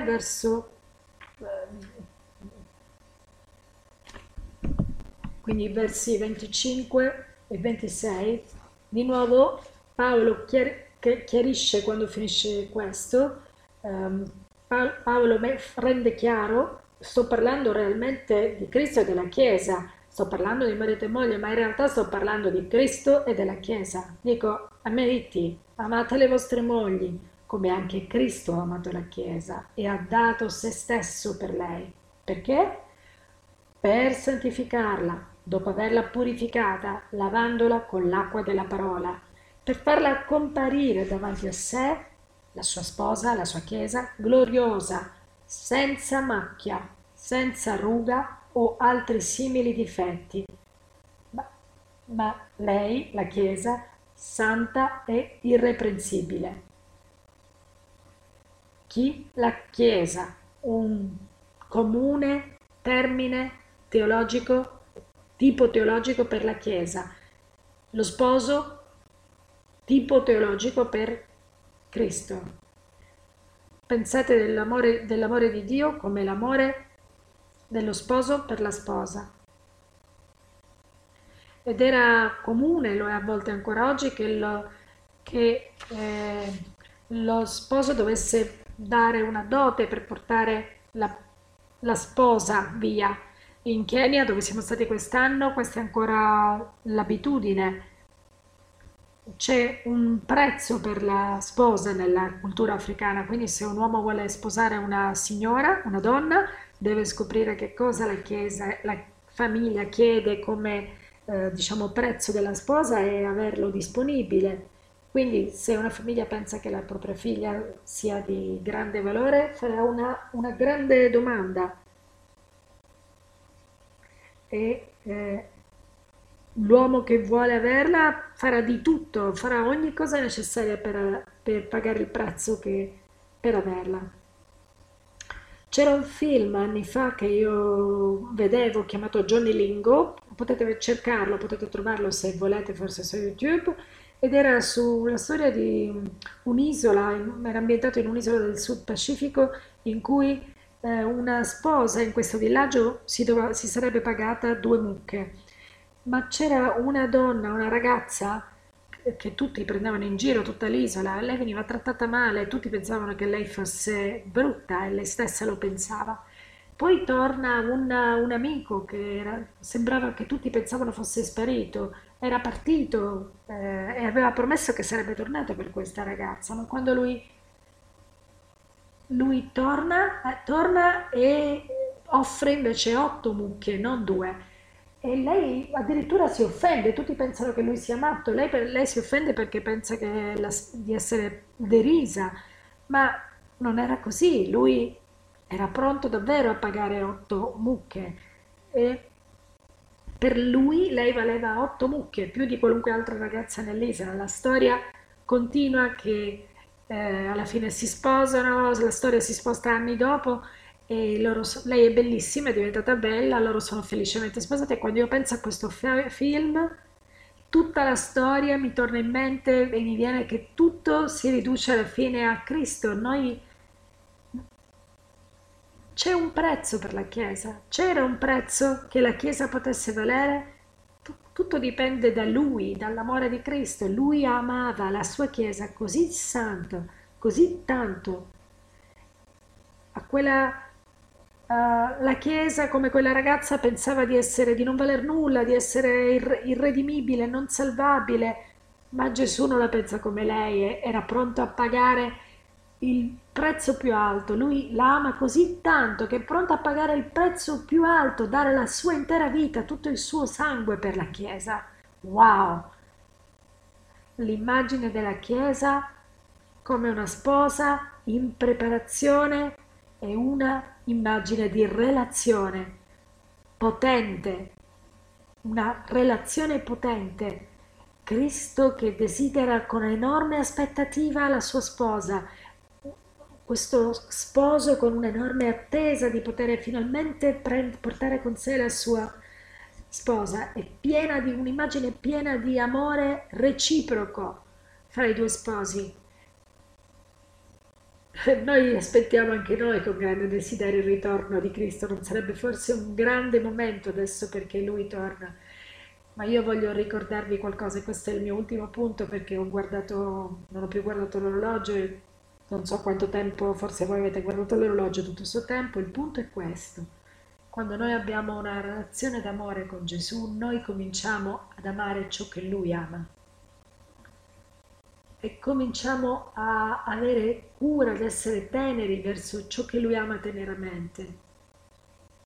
quindi versi 25 e 26. Di nuovo Paolo chiarisce quando finisce questo. Paolo rende chiaro: sto parlando realmente di Cristo e della Chiesa, sto parlando di marito e moglie, ma in realtà sto parlando di Cristo e della Chiesa. Dico, mariti, amate le vostre mogli, come anche Cristo ha amato la Chiesa e ha dato se stesso per lei. Perché? Per santificarla, dopo averla purificata, lavandola con l'acqua della parola, per farla comparire davanti a sé, la sua sposa, la sua chiesa, gloriosa, senza macchia, senza ruga o altri simili difetti, ma, ma lei, la chiesa, santa e irreprensibile. Chi? La Chiesa, un comune termine teologico, tipo teologico per la Chiesa. Lo sposo, tipo teologico per Cristo. Pensate dell'amore di Dio come l'amore dello sposo per la sposa. Ed era comune, lo è a volte ancora oggi, che lo sposo dovesse dare una dote per portare la sposa via. In Kenya, dove siamo stati quest'anno, questa è ancora l'abitudine. C'è un prezzo per la sposa nella cultura africana, quindi se un uomo vuole sposare una signora, una donna, deve scoprire che cosa la chiesa, la famiglia chiede come diciamo prezzo della sposa e averlo disponibile. Quindi se una famiglia pensa che la propria figlia sia di grande valore, farà una grande domanda e l'uomo che vuole averla farà di tutto, farà ogni cosa necessaria per pagare il prezzo per averla. C'era un film anni fa che io vedevo chiamato Johnny Lingo, potete cercarlo, potete trovarlo se volete, forse su YouTube, ed era sulla storia di un'isola, era ambientato in un'isola del Sud Pacifico in cui una sposa in questo villaggio si sarebbe pagata due mucche, ma c'era una donna, una ragazza che tutti prendevano in giro, tutta l'isola, lei veniva trattata male, tutti pensavano che lei fosse brutta e lei stessa lo pensava. Poi torna un amico sembrava che tutti pensavano fosse sparito, era partito e aveva promesso che sarebbe tornato per questa ragazza, ma quando lui torna e offre invece otto mucche, non due. E lei addirittura si offende, tutti pensano che lui sia matto, lei si offende perché pensa di essere derisa, ma non era così, lui era pronto davvero a pagare otto mucche e per lui lei valeva otto mucche, più di qualunque altra ragazza nell'isola. La storia continua che alla fine si sposano, la storia si sposta anni dopo e lei è bellissima, è diventata bella, loro sono felicemente sposati e quando io penso a questo film, tutta la storia mi torna in mente e mi viene che tutto si riduce alla fine a Cristo. C'è un prezzo per la Chiesa, c'era un prezzo che la Chiesa potesse valere, tutto dipende da Lui, dall'amore di Cristo. Lui amava la sua Chiesa così santo, così tanto, a la Chiesa come quella ragazza pensava di non valer nulla, di essere irredimibile, non salvabile, ma Gesù non la pensa come lei, era pronto a pagare il prezzo più alto. Lui la ama così tanto che è pronto a pagare il prezzo più alto, dare la sua intera vita, tutto il suo sangue per la Chiesa. Wow! L'immagine della Chiesa come una sposa in preparazione è una immagine di relazione potente, una relazione potente. Cristo che desidera con enorme aspettativa la sua sposa, questo sposo con un'enorme attesa di poter finalmente portare con sé la sua sposa, è piena di un'immagine piena di amore reciproco fra i due sposi. Noi aspettiamo anche noi con grande desiderio il ritorno di Cristo, non sarebbe forse un grande momento adesso perché Lui torna? Ma io voglio ricordarvi qualcosa, e questo è il mio ultimo punto perché non ho più guardato l'orologio e non so quanto tempo, forse voi avete guardato l'orologio tutto questo tempo, il punto è questo. Quando noi abbiamo una relazione d'amore con Gesù, noi cominciamo ad amare ciò che Lui ama e cominciamo a avere cura, ad essere teneri verso ciò che Lui ama teneramente.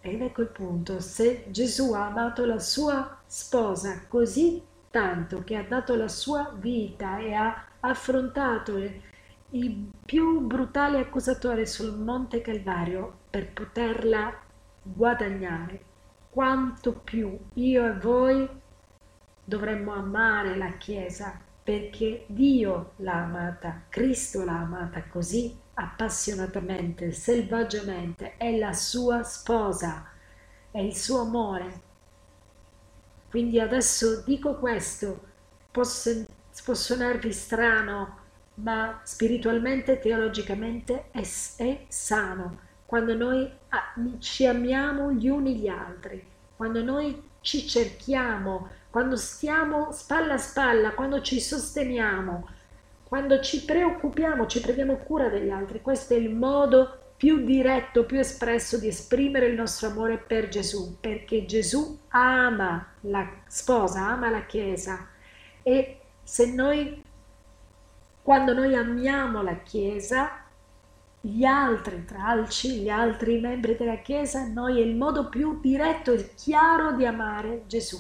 Ed ecco il punto, se Gesù ha amato la sua sposa così tanto che ha dato la sua vita e ha affrontato i più brutali accusatori sul Monte Calvario per poterla guadagnare, quanto più io e voi dovremmo amare la Chiesa perché Dio l'ha amata, Cristo l'ha amata così appassionatamente, selvaggiamente, è la sua sposa, è il suo amore. Quindi adesso dico questo, può suonarvi strano, ma spiritualmente, teologicamente è sano. Quando noi ci amiamo gli uni gli altri, quando noi ci cerchiamo, quando stiamo spalla a spalla, quando ci sosteniamo, quando ci preoccupiamo, ci prendiamo cura degli altri, questo è il modo più diretto, più espresso di esprimere il nostro amore per Gesù, perché Gesù ama la sposa, ama la Chiesa e se noi, quando noi amiamo la Chiesa, gli altri tralci, gli altri membri della Chiesa, noi è il modo più diretto e chiaro di amare Gesù.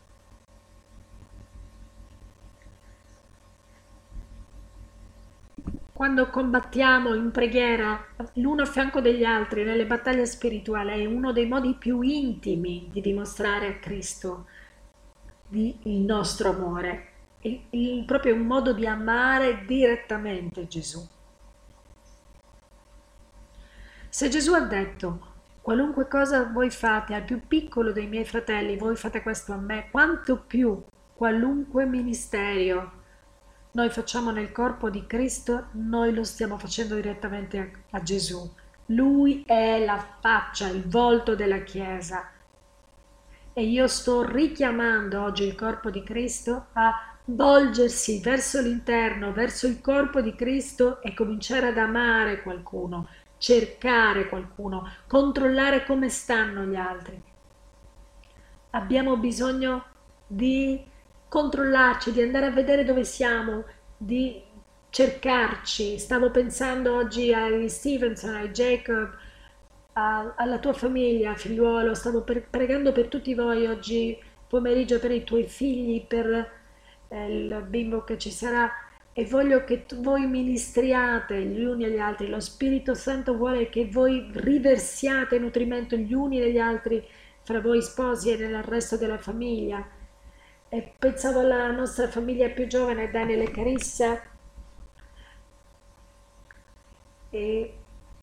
Quando combattiamo in preghiera l'uno a fianco degli altri nelle battaglie spirituali è uno dei modi più intimi di dimostrare a Cristo il nostro amore, proprio un modo di amare direttamente Gesù. Se Gesù ha detto qualunque cosa voi fate al più piccolo dei miei fratelli, voi fate questo a me, quanto più qualunque ministero noi facciamo nel corpo di Cristo, noi lo stiamo facendo direttamente a Gesù. Lui è la faccia, il volto della Chiesa. E io sto richiamando oggi il corpo di Cristo a volgersi verso l'interno, verso il corpo di Cristo e cominciare ad amare qualcuno, cercare qualcuno, controllare come stanno gli altri. Abbiamo bisogno di controllarci, di andare a vedere dove siamo, di cercarci. Stavo pensando oggi agli Stevenson, ai Jacob, alla tua famiglia, figliuolo. Stavo pregando per tutti voi oggi pomeriggio, per i tuoi figli, per il bimbo che ci sarà. E voglio che voi ministriate gli uni agli altri. Lo Spirito Santo vuole che voi riversiate nutrimento gli uni agli altri fra voi sposi e nel resto della famiglia. E pensavo alla nostra famiglia più giovane, Daniele e Carissa, e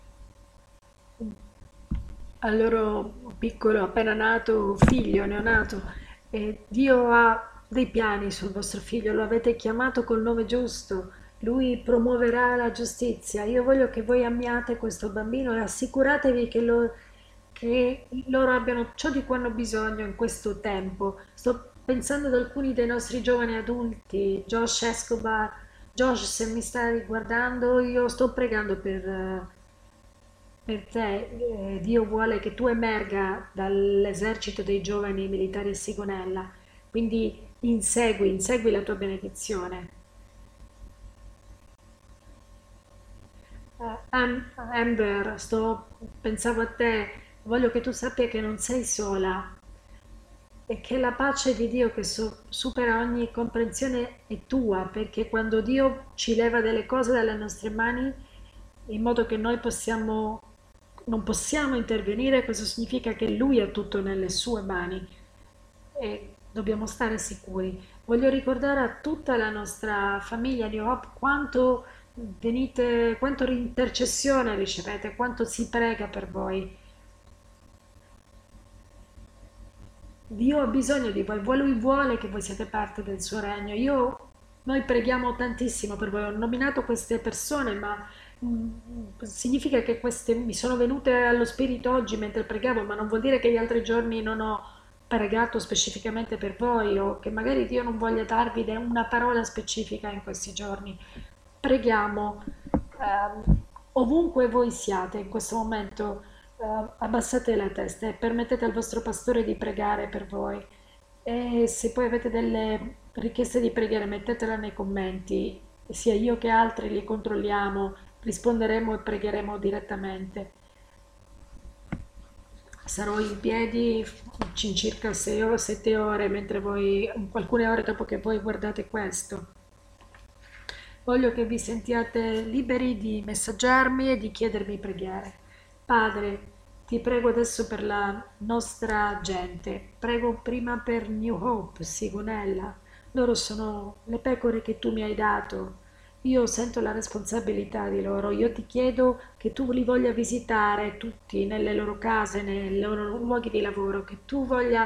al loro piccolo appena nato figlio neonato. E Dio ha dei piani sul vostro figlio, lo avete chiamato col nome giusto, lui promuoverà la giustizia. Io voglio che voi amiate questo bambino e assicuratevi che loro abbiano ciò di cui hanno bisogno in questo tempo. Sto pensando ad alcuni dei nostri giovani adulti, Josh Escobar. Josh, se mi stai guardando, io sto pregando per te. Dio vuole che tu emerga dall'esercito dei giovani militari a Sigonella, quindi insegui la tua benedizione. Amber, pensavo a te, voglio che tu sappia che non sei sola e che la pace di Dio che supera ogni comprensione è tua, perché quando Dio ci leva delle cose dalle nostre mani, in modo che noi non possiamo intervenire, questo significa che Lui ha tutto nelle sue mani e dobbiamo stare sicuri. Voglio ricordare a tutta la nostra famiglia New Hope quanto intercessione ricevete, quanto si prega per voi. Dio ha bisogno di voi, lui vuole che voi siate parte del suo regno. Noi preghiamo tantissimo per voi, ho nominato queste persone, ma significa che queste mi sono venute allo spirito oggi mentre pregavo, ma non vuol dire che gli altri giorni non ho pregato specificamente per voi o che magari Dio non voglia darvi una parola specifica in questi giorni. Preghiamo ovunque voi siate in questo momento, abbassate la testa e permettete al vostro pastore di pregare per voi. E se poi avete delle richieste di preghiera, mettetela nei commenti, sia io che altri li controlliamo, risponderemo e pregheremo direttamente. sarò in piedi in circa 6 o 7 ore, mentre voi, alcune ore dopo che voi guardate questo. Voglio che vi sentiate liberi di messaggiarmi e di chiedermi preghiere. Padre, ti prego adesso per la nostra gente. Prego prima per New Hope, Sigonella. Loro sono le pecore che tu mi hai dato. Io sento la responsabilità di loro. Io ti chiedo che tu li voglia visitare tutti nelle loro case, nei loro luoghi di lavoro, che tu voglia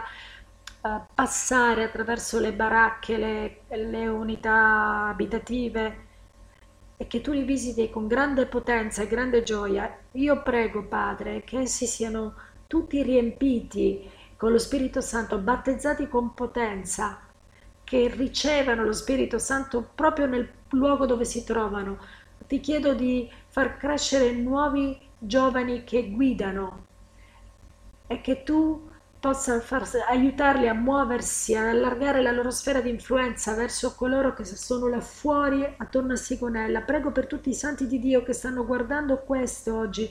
passare attraverso le baracche, le unità abitative e che tu li visiti con grande potenza e grande gioia. Io prego, Padre, che essi siano tutti riempiti con lo Spirito Santo, battezzati con potenza, che ricevano lo Spirito Santo proprio nel luogo dove si trovano. Ti chiedo di far crescere nuovi giovani che guidano e che tu possa aiutarli a muoversi, a allargare la loro sfera di influenza verso coloro che sono là fuori attorno a Sigonella. Prego per tutti i santi di Dio che stanno guardando questo oggi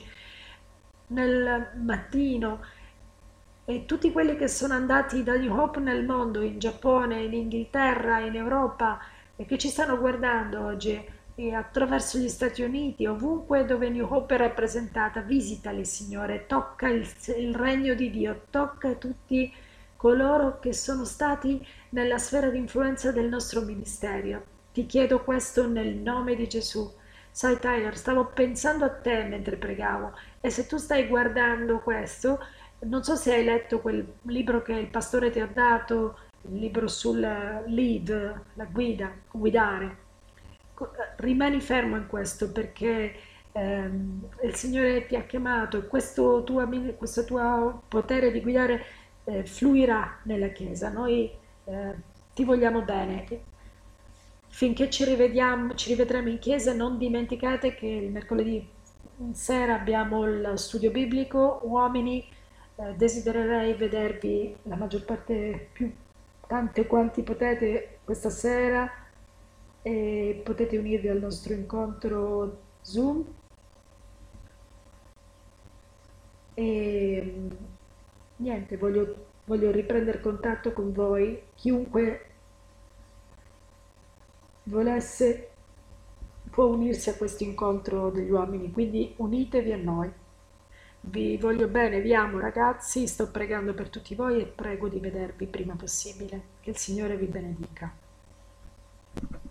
nel mattino e tutti quelli che sono andati da New Hope nel mondo, in Giappone, in Inghilterra, in Europa e che ci stanno guardando oggi e attraverso gli Stati Uniti, ovunque dove New Hope è rappresentata, visitali, Signore, tocca il regno di Dio, tocca tutti coloro che sono stati nella sfera di influenza del nostro ministero. Ti chiedo questo nel nome di Gesù. Sai Tyler, stavo pensando a te mentre pregavo e se tu stai guardando questo, non so se hai letto quel libro che il pastore ti ha dato, il libro sul lead, la guida, guidare. Rimani fermo in questo perché il Signore ti ha chiamato e questo tuo potere di guidare fluirà nella Chiesa. Noi eh, ti vogliamo bene. Finché ci rivedremo in chiesa, non dimenticate che il mercoledì sera abbiamo il studio biblico. Uomini, desidererei vedervi la maggior parte, più tante quanti potete questa sera e potete unirvi al nostro incontro Zoom e niente, voglio riprendere contatto con voi. Chiunque volesse può unirsi a questo incontro degli uomini, quindi unitevi a noi. Vi voglio bene, vi amo ragazzi, sto pregando per tutti voi e prego di vedervi prima possibile. Che il Signore vi benedica.